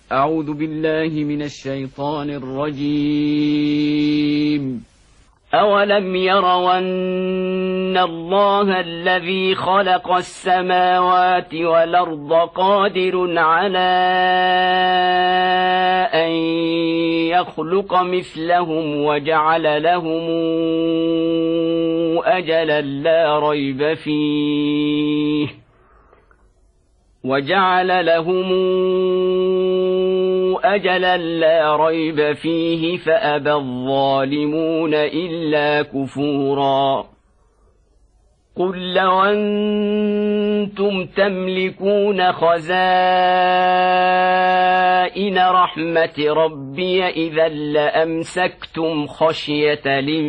أعوذ بالله من الشيطان الرجيم. أولم يروا أن الله الذي خلق السماوات والأرض قادر على أن يخلق مثلهم وجعل لهم أجلا لا ريب فيه فأبى الظالمون إلا كفورا. قل لو أنتم تملكون خزائن رحمة ربي إذا لأمسكتم خشية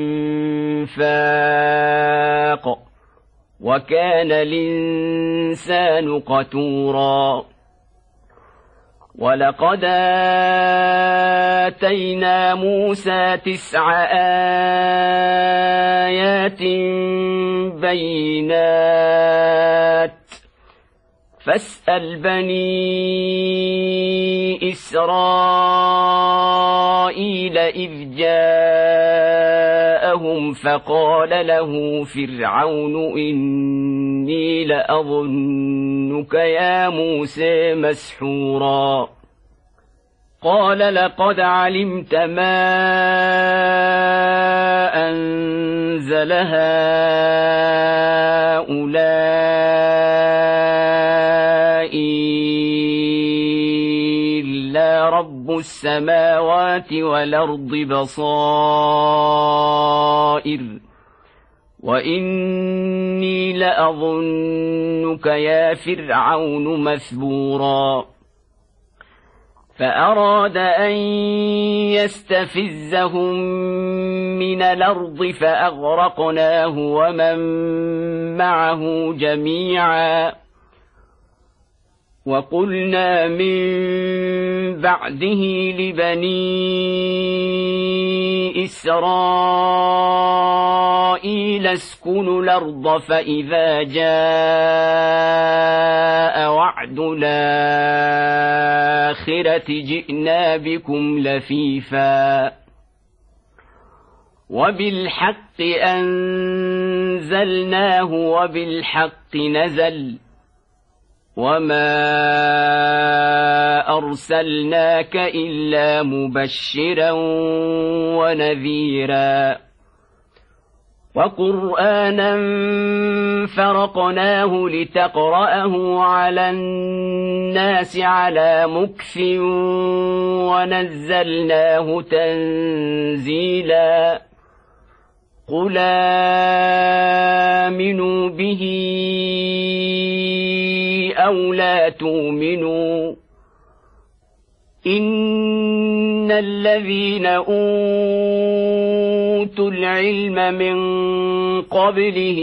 الإنفاق وكان الإنسان قتورا. ولقد آتينا موسى 9 آيات بينات فاسأل بني إسرائيل إذ جاءهم فقال له فرعون إني لأظنك يا موسى مسحورا. قال لقد علمت ما أنزل هؤلاء إلا رب السماوات والأرض بصائر وإني لأظنك يا فرعون مثبورا. فأراد أن يستفزهم من الأرض فأغرقناه ومن معه جميعا. وقلنا من بعده لبني إسرائيل اسكنوا الأرض فإذا جاء وعد الآخرة جئنا بكم لفيفا وبالحق أنزلناه وبالحق نزل وما أرسلناك إلا مبشرا ونذيرا. وقرآنا فرقناه لتقرأه على الناس على مكث ونزلناه تنزيلا. قل آمنوا به أو لا تؤمنوا إن الذين أوتوا العلم من قبله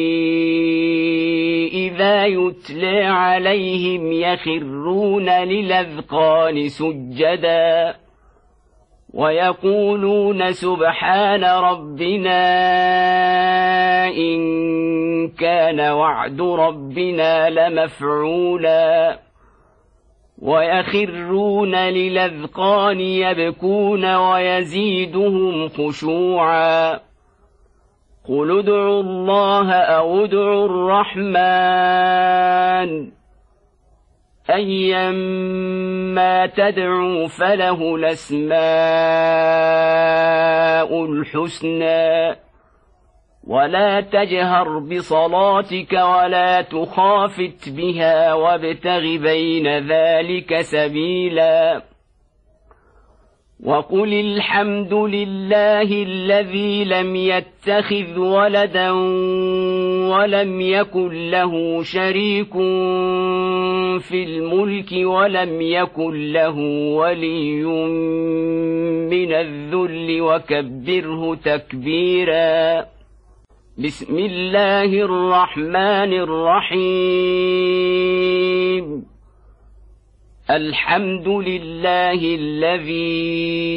إذا يتلى عليهم يخرون للأذقان سجدا ويقولون سبحان ربنا إن كان وعد ربنا لمفعولا ويخرون للأذقان يبكون ويزيدهم خشوعا. قل ادعوا الله أو ادعوا الرحمن أيما تدعوا فله الأسماء الحسنى ولا تجهر بصلاتك ولا تخافت بها وابتغ بين ذلك سبيلا. وقل الحمد لله الذي لم يتخذ ولدا ولم يكن له شريك في الملك ولم يكن له ولي من الذل وكبره تكبيرا. بسم الله الرحمن الرحيم. الحمد لله الذي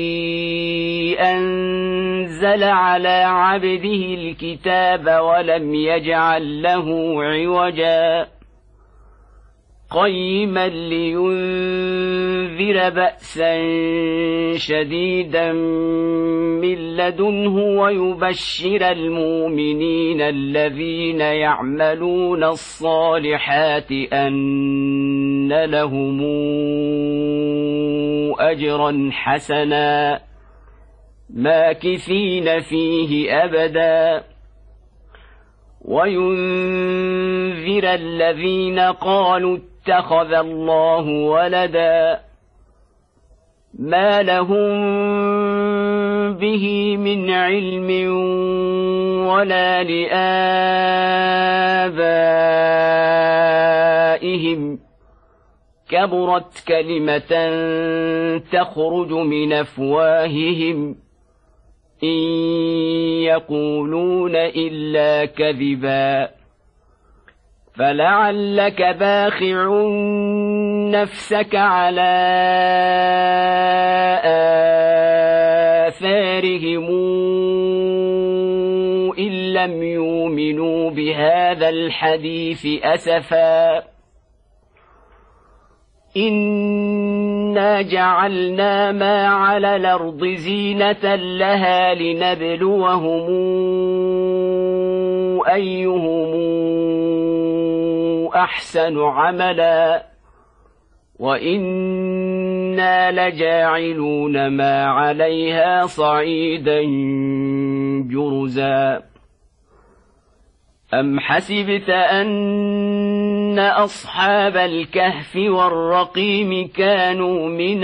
أنزل على عبده الكتاب ولم يجعل له عوجا قيما لينذر بأسا شديدا من لدنه ويبشر المؤمنين الذين يعملون الصالحات أن لهم أجرا حسنا ماكثين فيه أبدا وينذر الذين قالوا اتخذ الله ولدا ما لهم به من علم ولا لآبائهم كبرت كلمة تخرج من أفواههم إن يقولون إلا كذبا فلعلك باخع نفسك على آثارهم إن لم يؤمنوا بهذا الحديث أسفا إنا جعلنا ما على الأرض زينة لها لنبلوهم أيهم أحسن عملا وإنا لجاعلون ما عليها صعيدا جرزا أم حسبت أن أصحاب الكهف والرقيم كانوا من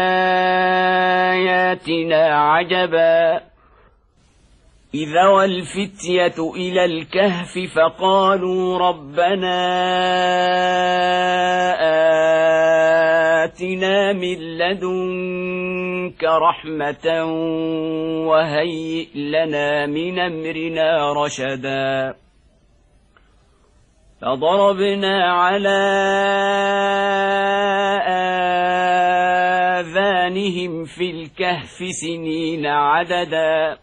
آياتنا عجبا إذا والفتية إلى الكهف فقالوا ربنا آتنا من لدنك رحمة وهيئ لنا من أمرنا رشدا فضربنا على آذانهم في الكهف سنين عددا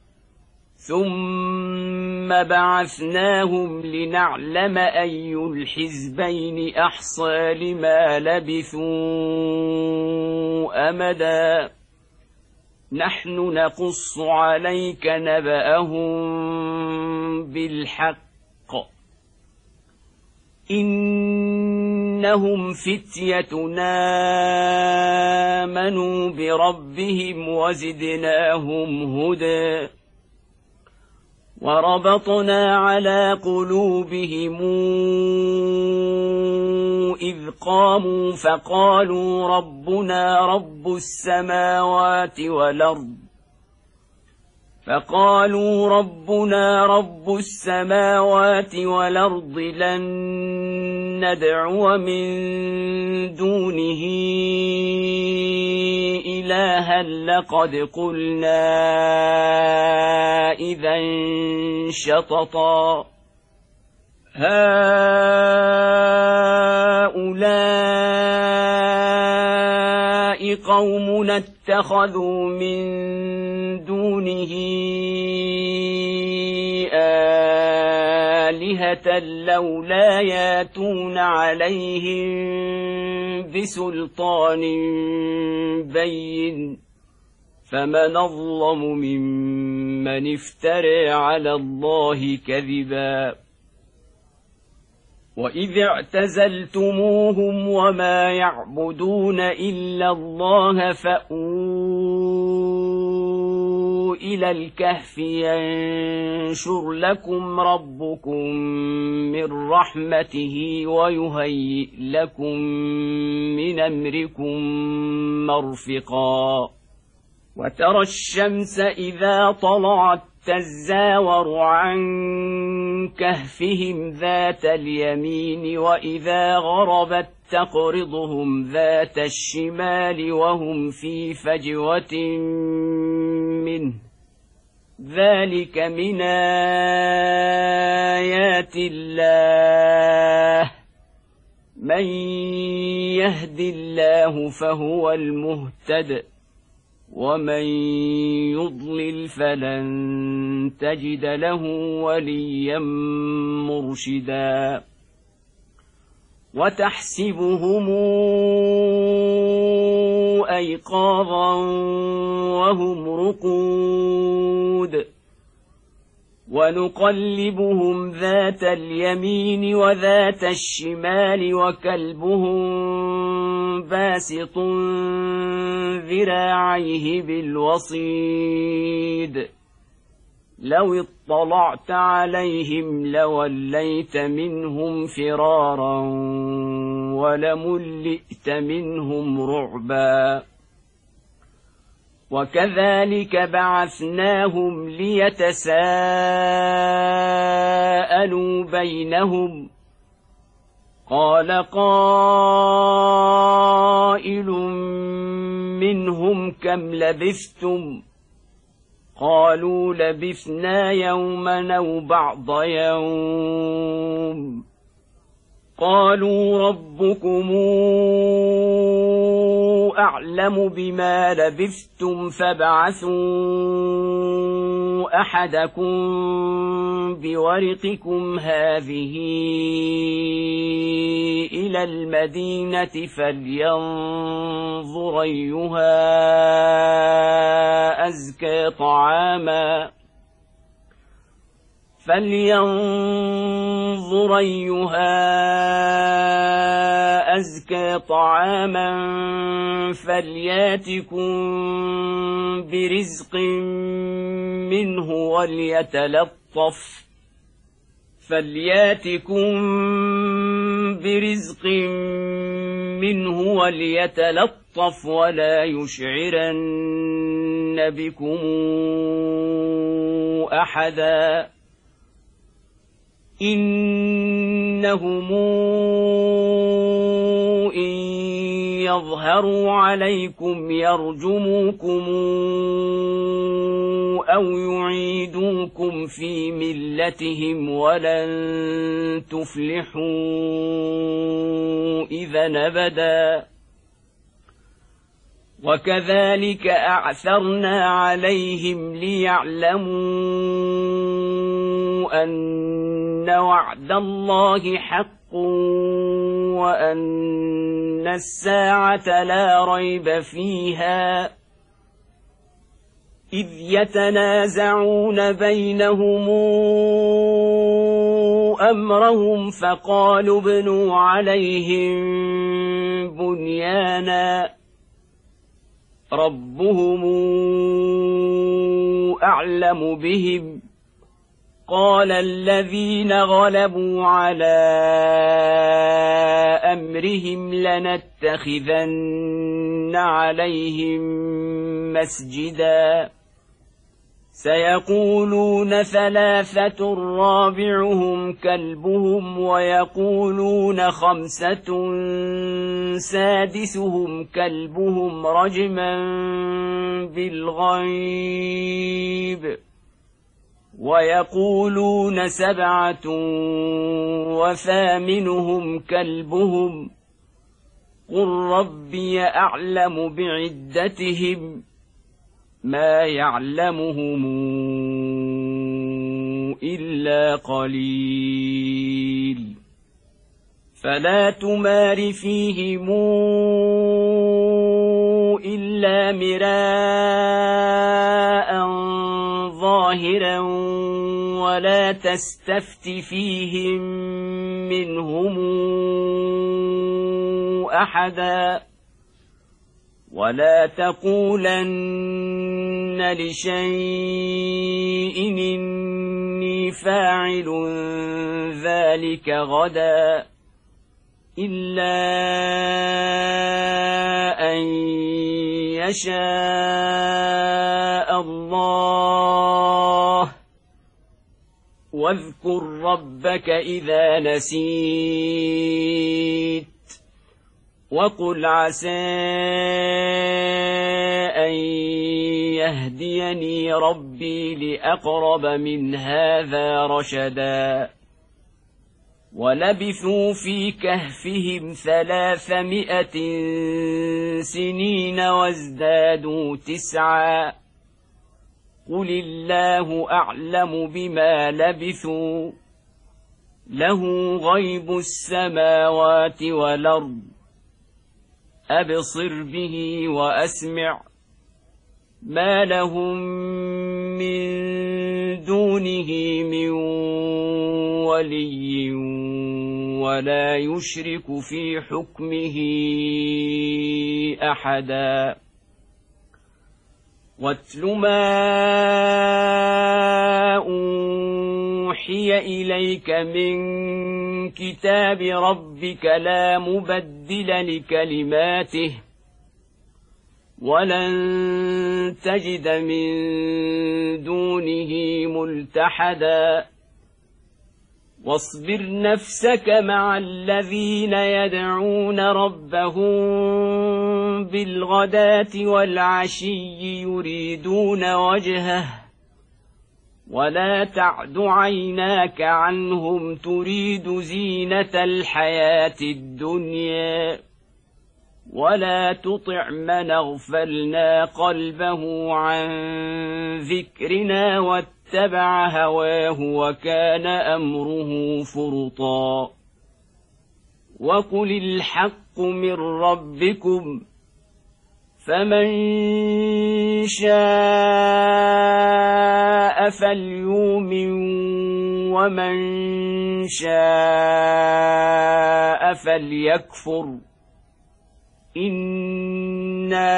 ثم بعثناهم لنعلم أي الحزبين أحصى لما لبثوا أمدا نحن نقص عليك نبأهم بالحق إنهم فتيتنا آمنوا بربهم وزدناهم هدى وربطنا على قلوبهم إذ قاموا فقالوا ربنا رب السماوات والأرض لن ندعو من دونه إلها لقد قلنا إذا شططا هؤلاء قومنا اتخذوا من دونه آلهة لولا ياتون عليهم بسلطان بين فمن أظلم ممن افترى على الله كذبا وإذ اعتزلتموهم وما يعبدون إلا الله فأووا إلى الكهف ينشر لكم ربكم من رحمته ويهيئ لكم من أمركم مرفقا وترى الشمس إذا طلعت تزاور عن كهفهم ذات اليمين وإذا غربت تقرضهم ذات الشمال وهم في فجوة منه ذلك من آيات الله من يهد الله فهو المهتد ومن يضلل فلن تجد له وليا مرشدا وتحسبهم أيقاظا وهم رقود ونقلبهم ذات اليمين وذات الشمال وكلبهم باسط ذراعيه بالوصيد لو اطلعت عليهم لوليت منهم فرارا ولملئت منهم رعبا وكذلك بعثناهم ليتساءلوا بينهم قال قائل منهم كم لبثتم قالوا لبثنا يوما أو بعض يوم قالوا ربكم أعلم بما لبثتم فابعثوا أحدكم بورقكم هذه إلى المدينة فلينظر أيها أزكى طعاما فلياتكم برزق منه وليتلطف ولا يشعرن بكم أحدا إنهم إن يظهروا عليكم يرجموكم أو يعيدوكم في ملتهم ولن تفلحوا إذا أبدا وكذلك أعثرنا عليهم ليعلموا أن وعد الله حق وأن الساعة لا ريب فيها إذ يتنازعون بينهم أمرهم فقالوا ابنوا عليهم بنيانا ربهم أعلم بهم قال الذين غلبوا على أمرهم لنتخذن عليهم مسجدا سيقولون ثلاثة رابعهم كلبهم ويقولون خمسة سادسهم كلبهم رجما بالغيب ويقولون سبعة وثامنهم كلبهم قل ربي أعلم بعدتهم ما يعلمهم إلا قليل فلا تمار فيهم إلا مراء ظاهرا ولا تستفت فيهم منهم أحدا ولا تقولن لشيء إني فاعل ذلك غدا إلا أن يشاء الله واذكر ربك إذا نسيت وقل عسى أن يهديني ربي لأقرب من هذا رشدا ولبثوا في كهفهم 300 سنين وازدادوا 9 قل الله أعلم بما لبثوا له غيب السماوات والأرض أبصر به وأسمع ما لهم من دونه من ولي ولا يشرك في حكمه أحدا واتل ما أوحي إليك من كتاب ربك لا مبدل لكلماته ولن تجد من دونه ملتحدا واصبر نفسك مع الذين يدعون ربهم بالغداة والعشي يريدون وجهه ولا تعد عيناك عنهم تريد زينة الحياة الدنيا ولا تطع من اغفلنا قلبه عن ذكرنا واتبع هواه وكان أمره فرطا وقل الحق من ربكم فمن شاء فليؤمن ومن شاء فليكفر إنا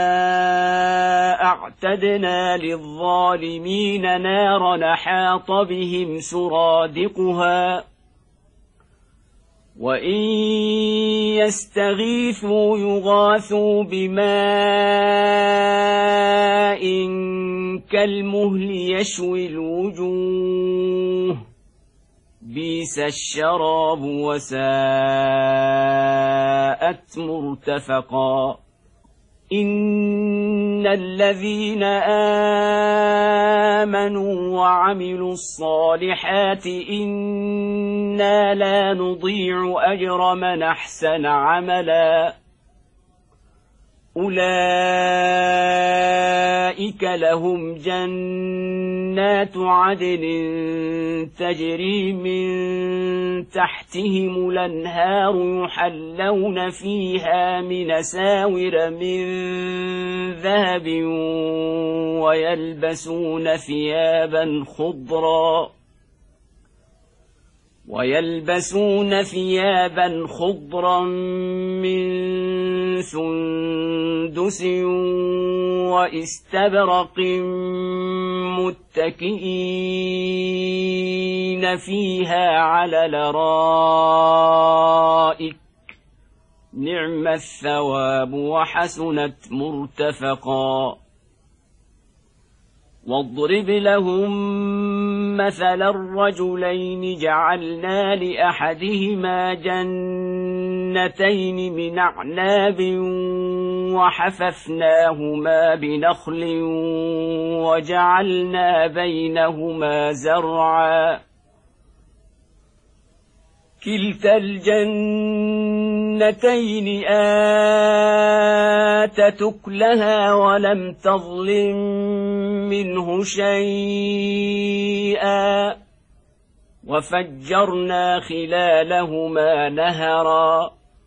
أعتدنا للظالمين نارا حاط بهم سرادقها وإن يستغيثوا يغاثوا بماء كالمهل يشوي الوجوه بئس الشراب وساءت مرتفقا إن الذين آمنوا وعملوا الصالحات إنا لا نضيع أجر من أحسن عملا أولئك لهم جنات عدن تجري من تحتهم الأنهار يحلون فيها من أساور من ذهب ويلبسون ثيابا خضرا من سندس واستبرق متكئين فيها على الأرائك نعم الثواب وحسنت مرتفقا واضرب لهم مثل الرجلين جعلنا لأحدهما جنتين من أعناب وحففناهما بنخل وجعلنا بينهما زرعا كلتا الجنتين آتت أكلها ولم تظلم منه شيئا وفجرنا خلالهما نهرا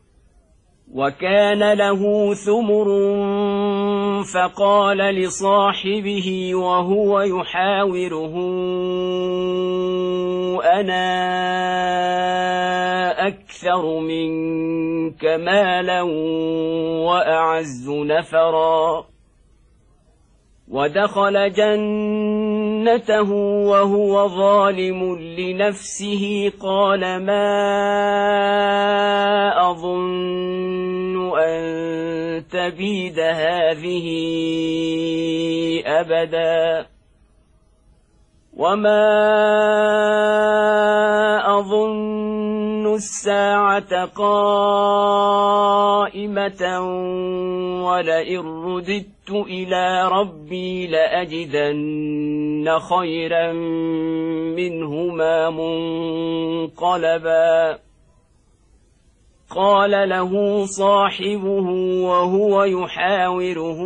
وكان له ثمر فقال لصاحبه وهو يحاوره أنا أكثر منك مالا وأعز نفرا ودخل جنته وهو ظالم لنفسه قال ما أظن أن تبيد هذه أبدا وما أظن الساعة قائمة ولئن رددت إلى ربي لأجدن خيرا منهما منقلبا قال له صاحبه وهو يحاوره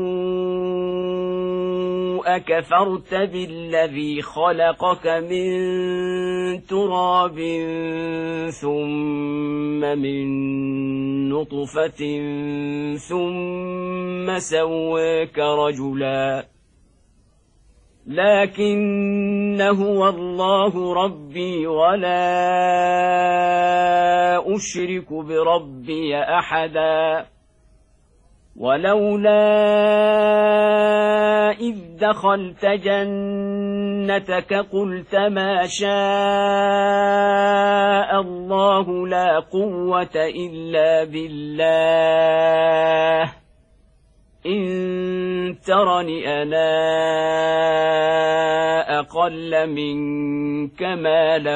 أكفرت بالذي خلقك من تراب ثم من نطفة ثم سواك رجلا لكن هو الله ربي ولا أشرك بربي أحدا ولولا إذ دخلت جنتك قلت ما شاء الله لا قوة إلا بالله إن ترني أنا أقل منك مالا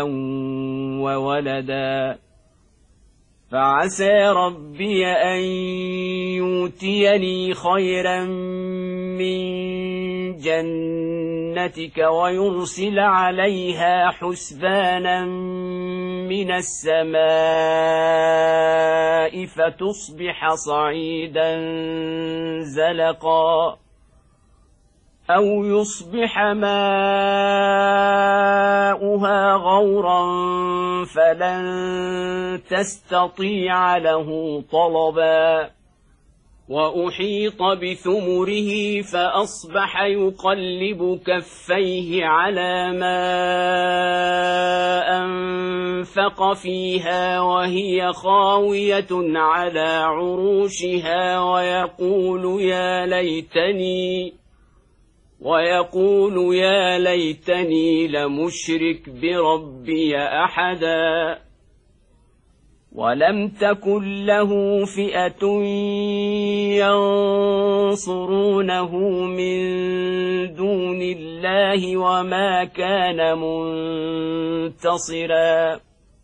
وولدا فعسى ربي أن يؤتيني خيرا من جنتك ويرسل عليها حسبانا من السماء فتصبح صعيدا زلقا أو يصبح ماؤها غورا فلن تستطيع له طلبا وأحيط بثمره فأصبح يقلب كفيه على ما أنفق فيها وهي خاوية على عروشها ويقول يا ليتني لمشرك بربي أحدا ولم تكن له فئة ينصرونه من دون الله وما كان منتصرا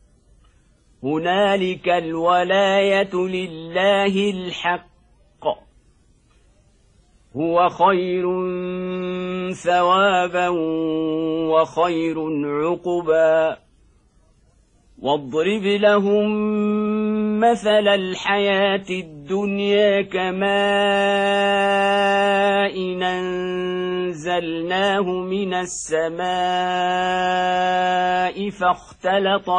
هنالك الولاية لله الحق هو خير ثوابا وخير عقبا واضرب لهم مثل الحياة الدنيا كماء أنزلناه من السماء فاختلط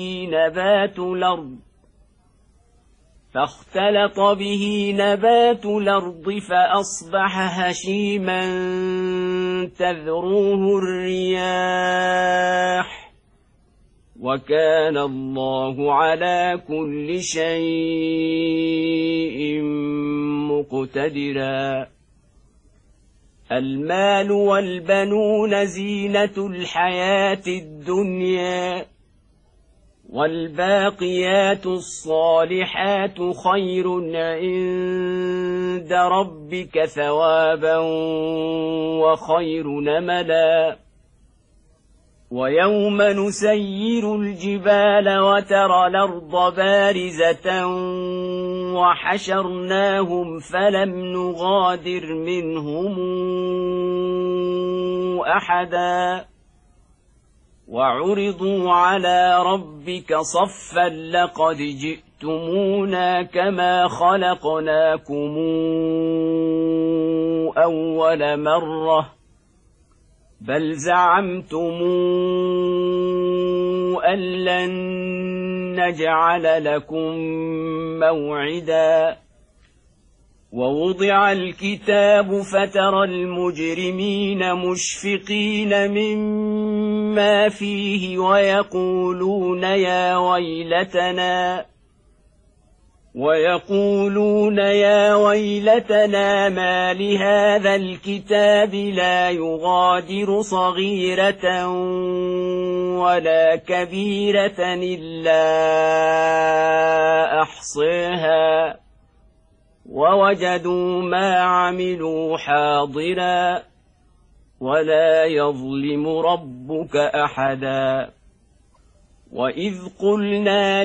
به نبات الأرض فأصبح هشيما تذروه الرياح وكان الله على كل شيء مقتدرا المال والبنون زينة الحياة الدنيا والباقيات الصالحات خير عند ربك ثوابا وخير نملا ويوم نسير الجبال وترى الأرض بارزة وحشرناهم فلم نغادر منهم أحدا وعرضوا على ربك صفا لقد جئتمونا كما خلقناكم أول مرة بل زعمتم أن لن نجعل لكم موعدا ووضع الكتاب فترى المجرمين مشفقين مما فيه ويقولون يا ويلتنا ما لهذا الكتاب لا يغادر صغيرة ولا كبيرة إلا أحصاها ووجدوا ما عملوا حاضرا ولا يظلم ربك أحدا وإذ قلنا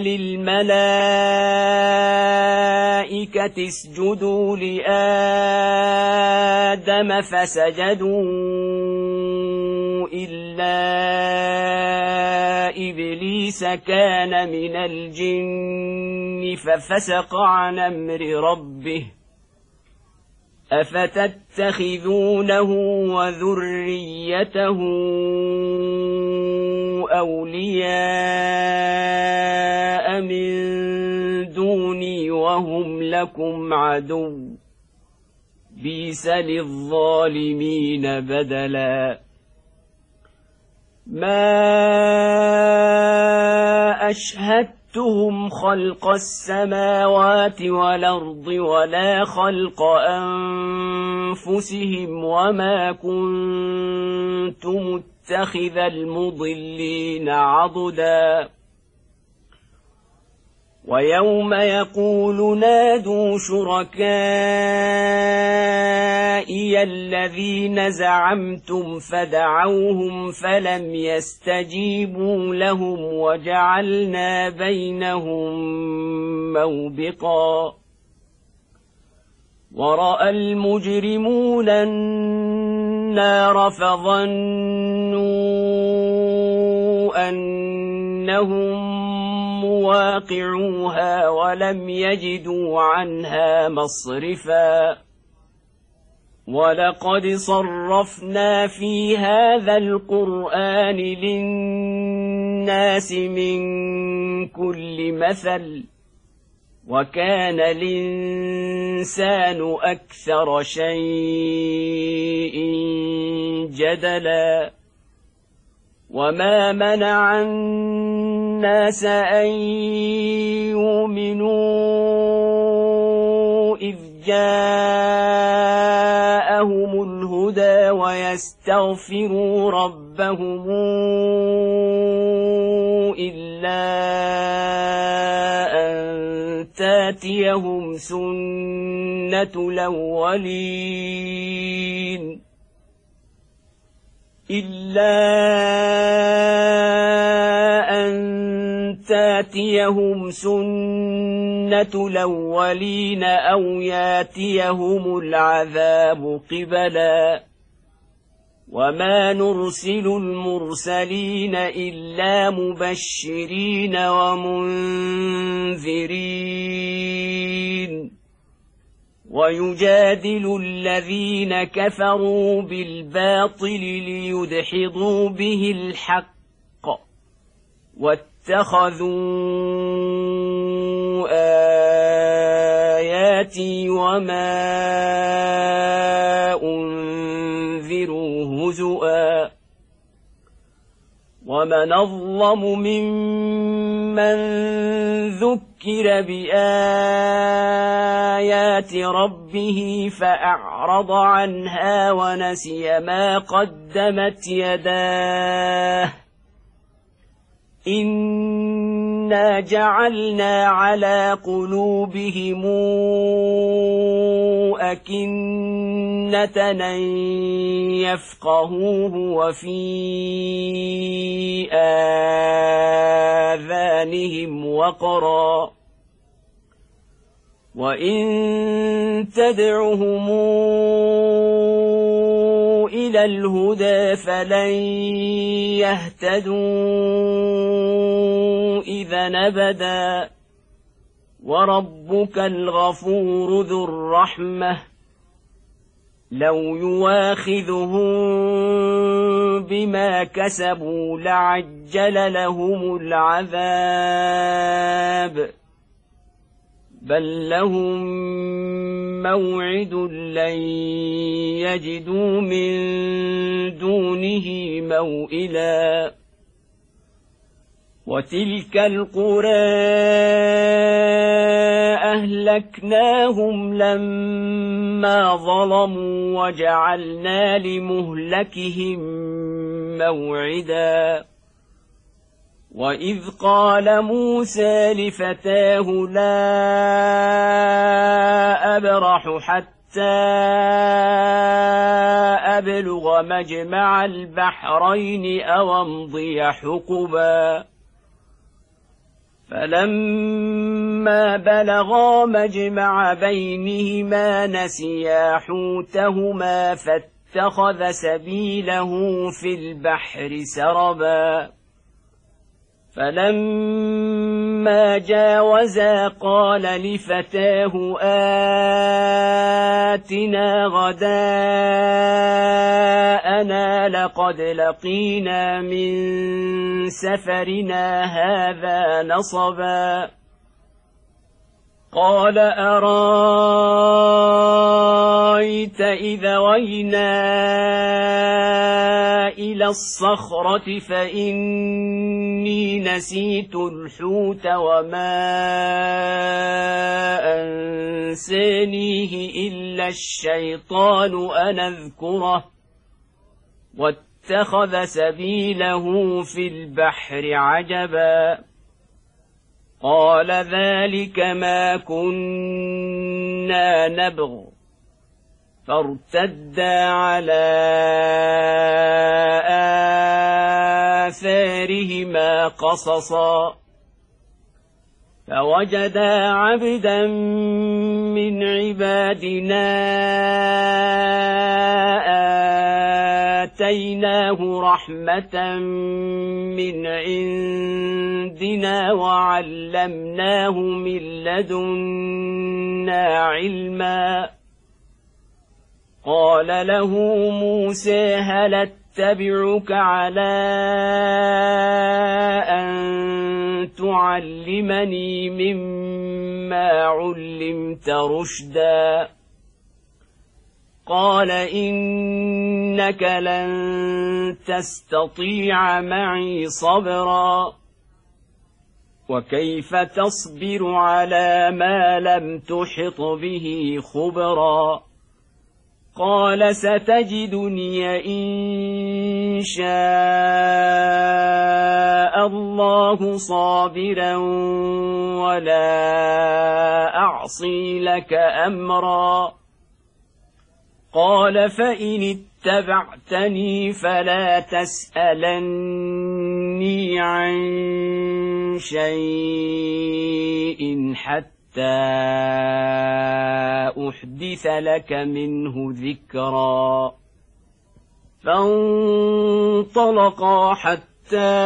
للملائكة اسجدوا لآدم فسجدوا إلا إبليس كان من الجن ففسق عن أمر ربه أفتتخذونه وذريته أولياء من دوني وهم لكم عدو بئس للظالمين بدلا ما أشهدتهم خلق السماوات والأرض ولا خلق أنفسهم وما كنت متخذ المضلين عضدا ويوم يقول نادوا شركائي الذين زعمتم فدعوهم فلم يستجيبوا لهم وجعلنا بينهم موبقا ورأى المجرمون النار فظنوا أنهم مواقعوها ولم يجدوا عنها مصرفا ولقد صرفنا في هذا القرآن للناس من كل مثل وكان الإنسان أكثر شيء جدلا وما منع الناس أن يؤمنوا إذ جاءهم الهدى ويستغفروا ربهم إلا أن تاتيهم سنة الأولين إلا أن تاتيهم سنة الأولين أو ياتيهم العذاب قبلا وما نرسل المرسلين إلا مبشرين ومنذرين ويجادل الذين كفروا بالباطل ليدحضوا به الحق واتخذوا آياتي وما أنذروا هزؤا ومن أظلم ممن ذكر بآيات ربه فأعرض عنها ونسي ما قدمت يداه إنا جعلنا على قلوبهم أكنة أن يفقهوه وفي آذانهم وقرا وإن تدعهم إلى الهدى فلن يهتدوا إذا أبدا وربك الغفور ذو الرحمة لو يواخذهم بما كسبوا لعجل لهم العذاب بل لهم موعد لن يجدوا من دونه موئلا وتلك القرى أهلكناهم لما ظلموا وجعلنا لمهلكهم موعدا وإذ قال موسى لفتاه لا أبرح حتى أبلغ مجمع البحرين أو أمضي حقبا فلما بلغا مجمع بينهما نسيا حوتهما فاتخذا واتخذ سبيله في البحر سربا فلما جاوزا قال لفتاه آتنا غداءنا لقد لقينا من سفرنا هذا نصبا قال أرايت إذا وينا إلى الصخرة فإني نسيت الحوت وما أنسانيه إلا الشيطان أن أذكره واتخذ سبيله في البحر عجبا قال ذلك ما كنا نبغ فارتدا على آثارهما قصصا فوجدا عبدا من عبادنا آتيناه رحمة من عندنا وعلمناه من لدنا علما قال له موسى هل اتبعك على أن تعلمني مما علمت رشدا قال إنك لن تستطيع معي صبرا وكيف تصبر على ما لم تحط به خبرا قال ستجدني إن شاء الله صابرا ولا أعصي لك أمرا قال فإن اتبعتني فلا تسألني عن شيء حتى أحدث لك منه ذكرا فانطلقا حتى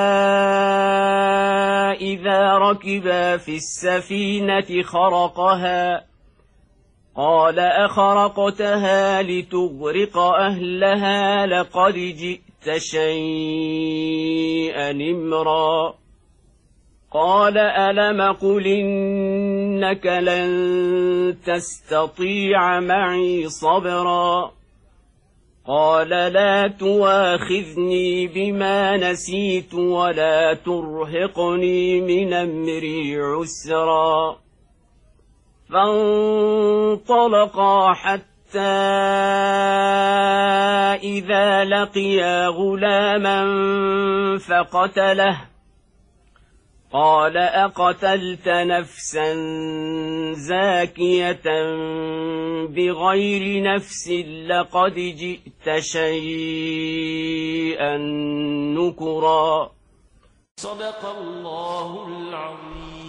إذا ركبا في السفينة خرقها قال أخرقتها لتغرق أهلها لقد جئت شيئا إمرا قال ألم قل إنك لن تستطيع معي صبرا قال لا تواخذني بما نسيت ولا ترهقني من أمري عسرا فانطلقا حتى إذا لقيا غلاما فقتله قال أقتلت نفسا زاكية بغير نفس لقد جئت شيئا نكرا صدق الله العظيم.